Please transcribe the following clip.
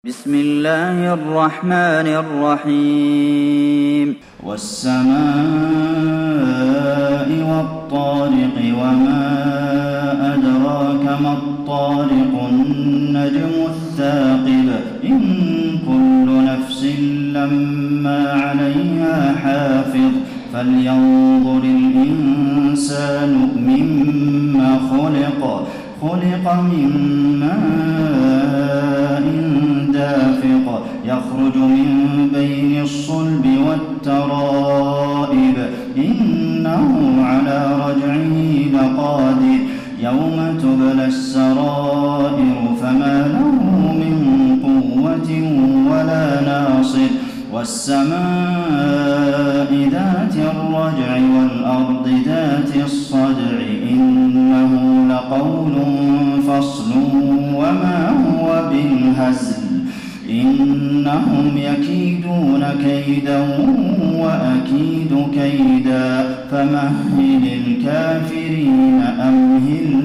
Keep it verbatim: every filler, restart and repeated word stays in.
بسم الله الرحمن الرحيم والسماء والطارق وما أدراك ما الطارق النجم الثاقب إن كل نفس لما عليها حافظ فلينظر الإنسان مما خلق خلق من ماء دافق يخرج من بين الصلب والترائب إنه على رجعه لقادر يوم تبلى السرائر فما له من قوة ولا ناصر والسماء ذات الرجع والأرض ذات الصدع إنه لقول فصل وما هو بالهزل إنهم يكيدون كيدا وأكيد كيدا فمهل الكافرين أمهل